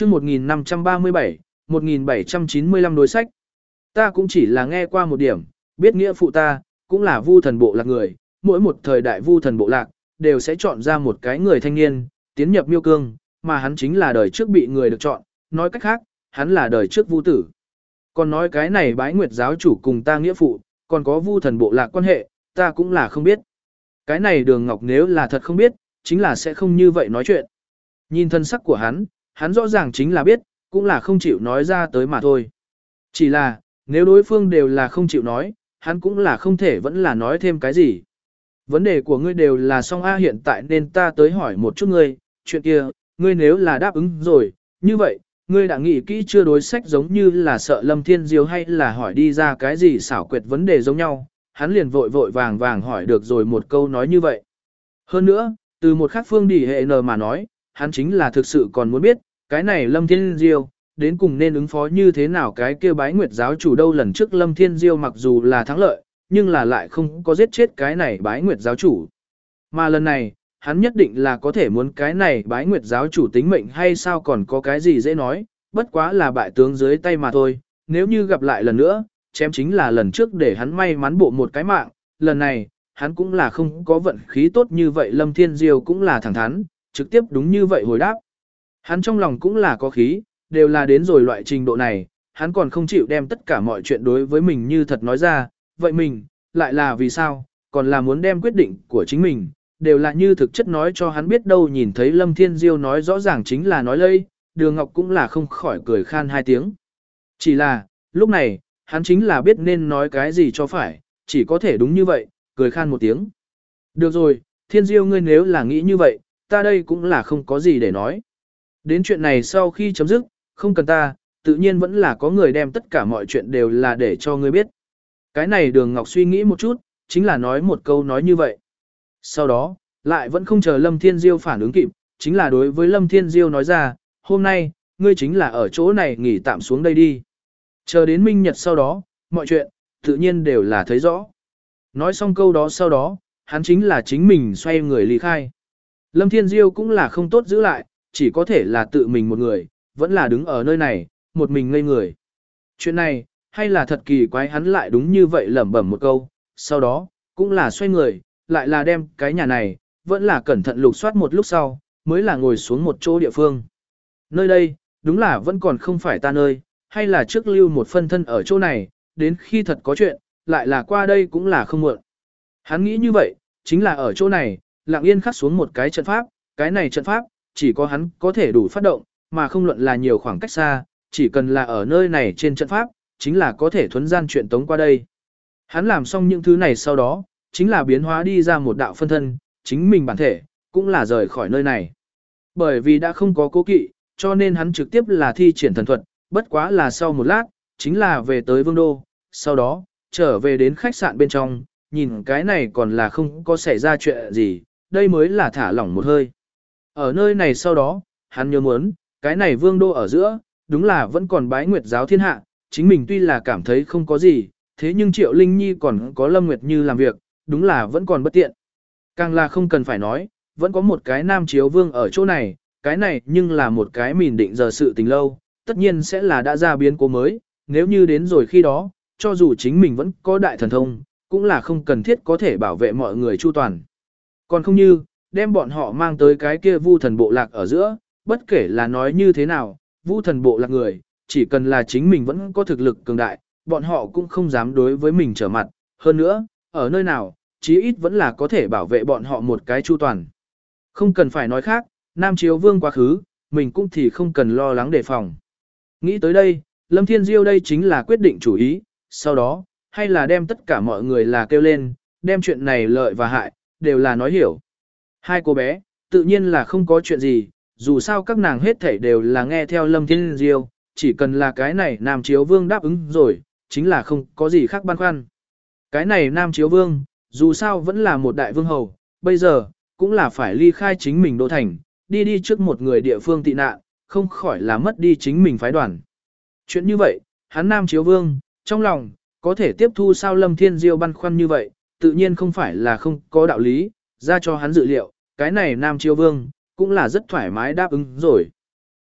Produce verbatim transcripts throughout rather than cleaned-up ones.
chương một nghìn năm trăm ba mươi bảy, một nghìn bảy trăm chín mươi lăm đối sách. Ta cũng chỉ là nghe qua một điểm, biết nghĩa phụ ta, cũng là vu thần bộ lạc người, mỗi một thời đại vu thần bộ lạc, đều sẽ chọn ra một cái người thanh niên, tiến nhập miêu cương, mà hắn chính là đời trước bị người được chọn, nói cách khác, hắn là đời trước vu tử. Còn nói cái này bái nguyệt giáo chủ cùng ta nghĩa phụ, còn có vu thần bộ lạc quan hệ, ta cũng là không biết. Cái này đường ngọc nếu là thật không biết, chính là sẽ không như vậy nói chuyện. Nhìn thân sắc của hắn, hắn rõ ràng chính là biết, cũng là không chịu nói ra tới mà thôi. Chỉ là, nếu đối phương đều là không chịu nói, hắn cũng là không thể vẫn là nói thêm cái gì. Vấn đề của ngươi đều là xong A hiện tại nên ta tới hỏi một chút ngươi, chuyện kia, ngươi nếu là đáp ứng rồi, như vậy, ngươi đã nghĩ kỹ chưa đối sách giống như là sợ Lâm Thiên Diêu hay là hỏi đi ra cái gì xảo quyệt vấn đề giống nhau, hắn liền vội vội vàng vàng hỏi được rồi một câu nói như vậy. Hơn nữa, từ một khác phương đỉ hệ n mà nói, hắn chính là thực sự còn muốn biết, cái này Lâm Thiên Diêu, đến cùng nên ứng phó như thế nào cái kia bái nguyệt giáo chủ đâu lần trước Lâm Thiên Diêu mặc dù là thắng lợi, nhưng là lại không có giết chết cái này bái nguyệt giáo chủ. Mà lần này, hắn nhất định là có thể muốn cái này bái nguyệt giáo chủ tính mệnh hay sao còn có cái gì dễ nói, bất quá là bại tướng dưới tay mà thôi, nếu như gặp lại lần nữa, chém chính là lần trước để hắn may mắn bộ một cái mạng, lần này, hắn cũng là không có vận khí tốt như vậy Lâm Thiên Diêu cũng là thẳng thắn, trực tiếp đúng như vậy hồi đáp. Hắn trong lòng cũng là có khí, đều là đến rồi loại trình độ này, hắn còn không chịu đem tất cả mọi chuyện đối với mình như thật nói ra, vậy mình, lại là vì sao, còn là muốn đem quyết định của chính mình, đều là như thực chất nói cho hắn biết đâu nhìn thấy Lâm Thiên Diêu nói rõ ràng chính là nói lây, Đường Ngọc cũng là không khỏi cười khan hai tiếng. Chỉ là, lúc này, hắn chính là biết nên nói cái gì cho phải, chỉ có thể đúng như vậy, cười khan một tiếng. Được rồi, Thiên Diêu ngươi nếu là nghĩ như vậy, ta đây cũng là không có gì để nói. Đến chuyện này sau khi chấm dứt, không cần ta, tự nhiên vẫn là có người đem tất cả mọi chuyện đều là để cho ngươi biết. Cái này Đường Ngọc suy nghĩ một chút, chính là nói một câu nói như vậy. Sau đó, lại vẫn không chờ Lâm Thiên Diêu phản ứng kịp, chính là đối với Lâm Thiên Diêu nói ra, hôm nay, ngươi chính là ở chỗ này nghỉ tạm xuống đây đi. Chờ đến minh nhật sau đó, mọi chuyện, tự nhiên đều là thấy rõ. Nói xong câu đó sau đó, hắn chính là chính mình xoay người ly khai. Lâm Thiên Diêu cũng là không tốt giữ lại, chỉ có thể là tự mình một người, vẫn là đứng ở nơi này, một mình ngây người. Chuyện này, hay là thật kỳ quái hắn lại đúng như vậy lẩm bẩm một câu, sau đó, cũng là xoay người, lại là đem cái nhà này, vẫn là cẩn thận lục soát một lúc sau, mới là ngồi xuống một chỗ địa phương. Nơi đây, đúng là vẫn còn không phải ta nơi, hay là trước lưu một phân thân ở chỗ này, đến khi thật có chuyện, lại là qua đây cũng là không muộn. Hắn nghĩ như vậy, chính là ở chỗ này, lặng yên khắc xuống một cái trận pháp, cái này trận pháp, chỉ có hắn có thể đủ phát động, mà không luận là nhiều khoảng cách xa, chỉ cần là ở nơi này trên trận pháp, chính là có thể thuấn gian chuyện tống qua đây. Hắn làm xong những thứ này sau đó, chính là biến hóa đi ra một đạo phân thân, chính mình bản thể, cũng là rời khỏi nơi này. Bởi vì đã không có cố kỵ, cho nên hắn trực tiếp là thi triển thần thuật, bất quá là sau một lát, chính là về tới Vương Đô, sau đó, trở về đến khách sạn bên trong, nhìn cái này còn là không có xảy ra chuyện gì, đây mới là thả lỏng một hơi. Ở nơi này sau đó, hắn nhớ muốn, cái này Vương Đô ở giữa, đúng là vẫn còn bái nguyệt giáo thiên hạ, chính mình tuy là cảm thấy không có gì, thế nhưng Triệu Linh Nhi còn có Lâm Nguyệt Như làm việc, đúng là vẫn còn bất tiện. Càng là không cần phải nói, vẫn có một cái nam chiếu vương ở chỗ này, cái này nhưng là một cái mìn định giờ sự tình lâu, tất nhiên sẽ là đã ra biến cố mới, nếu như đến rồi khi đó, cho dù chính mình vẫn có đại thần thông, cũng là không cần thiết có thể bảo vệ mọi người chu toàn. Còn không như, đem bọn họ mang tới cái kia vu thần bộ lạc ở giữa, bất kể là nói như thế nào, vu thần bộ lạc người, chỉ cần là chính mình vẫn có thực lực cường đại, bọn họ cũng không dám đối với mình trở mặt, hơn nữa, ở nơi nào, chí ít vẫn là có thể bảo vệ bọn họ một cái chu toàn. Không cần phải nói khác, Nam Chiếu Vương quá khứ, mình cũng thì không cần lo lắng đề phòng. Nghĩ tới đây, Lâm Thiên Diêu đây chính là quyết định chủ ý, sau đó, hay là đem tất cả mọi người là kêu lên, đem chuyện này lợi và hại, đều là nói hiểu. Hai cô bé, tự nhiên là không có chuyện gì, dù sao các nàng hết thảy đều là nghe theo Lâm Thiên Diêu, chỉ cần là cái này Nam Chiếu Vương đáp ứng rồi, chính là không có gì khác băn khoăn. Cái này Nam Chiếu Vương, dù sao vẫn là một đại vương hầu, bây giờ, cũng là phải ly khai chính mình đô thành, đi đi trước một người địa phương tị nạn, không khỏi là mất đi chính mình phái đoàn. Chuyện như vậy, hắn Nam Chiếu Vương, trong lòng, có thể tiếp thu sao Lâm Thiên Diêu băn khoăn như vậy, tự nhiên không phải là không có đạo lý, ra cho hắn dự liệu, cái này Nam Chiếu Vương, cũng là rất thoải mái đáp ứng rồi.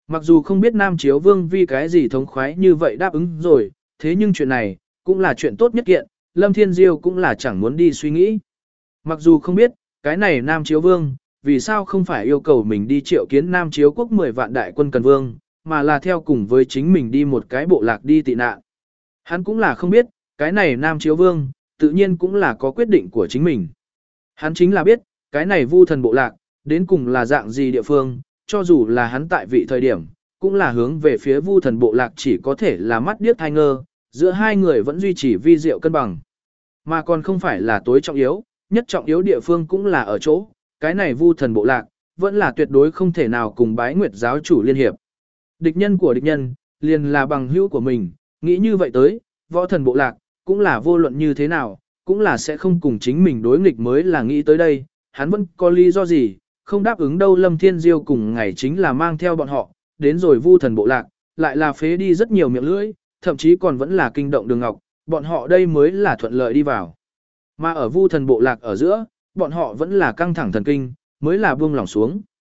Mặc dù không biết Nam Chiếu Vương vì cái gì thống khoái như vậy đáp ứng rồi, thế nhưng chuyện này, cũng là chuyện tốt nhất kiện, Lâm Thiên Diêu cũng là chẳng muốn đi suy nghĩ. Mặc dù không biết, cái này Nam Chiếu Vương, vì sao không phải yêu cầu mình đi triệu kiến Nam Chiếu quốc mười vạn đại quân cần vương, mà là theo cùng với chính mình đi một cái bộ lạc đi tị nạn. Hắn cũng là không biết, cái này Nam Chiếu Vương, tự nhiên cũng là có quyết định của chính mình. Hắn chính là biết, cái này Vu Thần bộ lạc, đến cùng là dạng gì địa phương, cho dù là hắn tại vị thời điểm, cũng là hướng về phía Vu Thần bộ lạc chỉ có thể là mắt điếc thai ngơ, giữa hai người vẫn duy trì vi diệu cân bằng. Mà còn không phải là tối trọng yếu, nhất trọng yếu địa phương cũng là ở chỗ, cái này Vu Thần bộ lạc, vẫn là tuyệt đối không thể nào cùng Bái Nguyệt giáo chủ liên hiệp. Địch nhân của địch nhân, liền là bằng hữu của mình, nghĩ như vậy tới, Võ Thần bộ lạc, cũng là vô luận như thế nào, cũng là sẽ không cùng chính mình đối nghịch mới là nghĩ tới đây, hắn vẫn có lý do gì, không đáp ứng đâu. Lâm Thiên Diêu cùng ngày chính là mang theo bọn họ, đến rồi Vu Thần bộ lạc, lại là phế đi rất nhiều miệng lưỡi, thậm chí còn vẫn là kinh động Đường Ngọc, bọn họ đây mới là thuận lợi đi vào. Mà ở Vu Thần bộ lạc ở giữa, bọn họ vẫn là căng thẳng thần kinh, mới là buông lỏng xuống.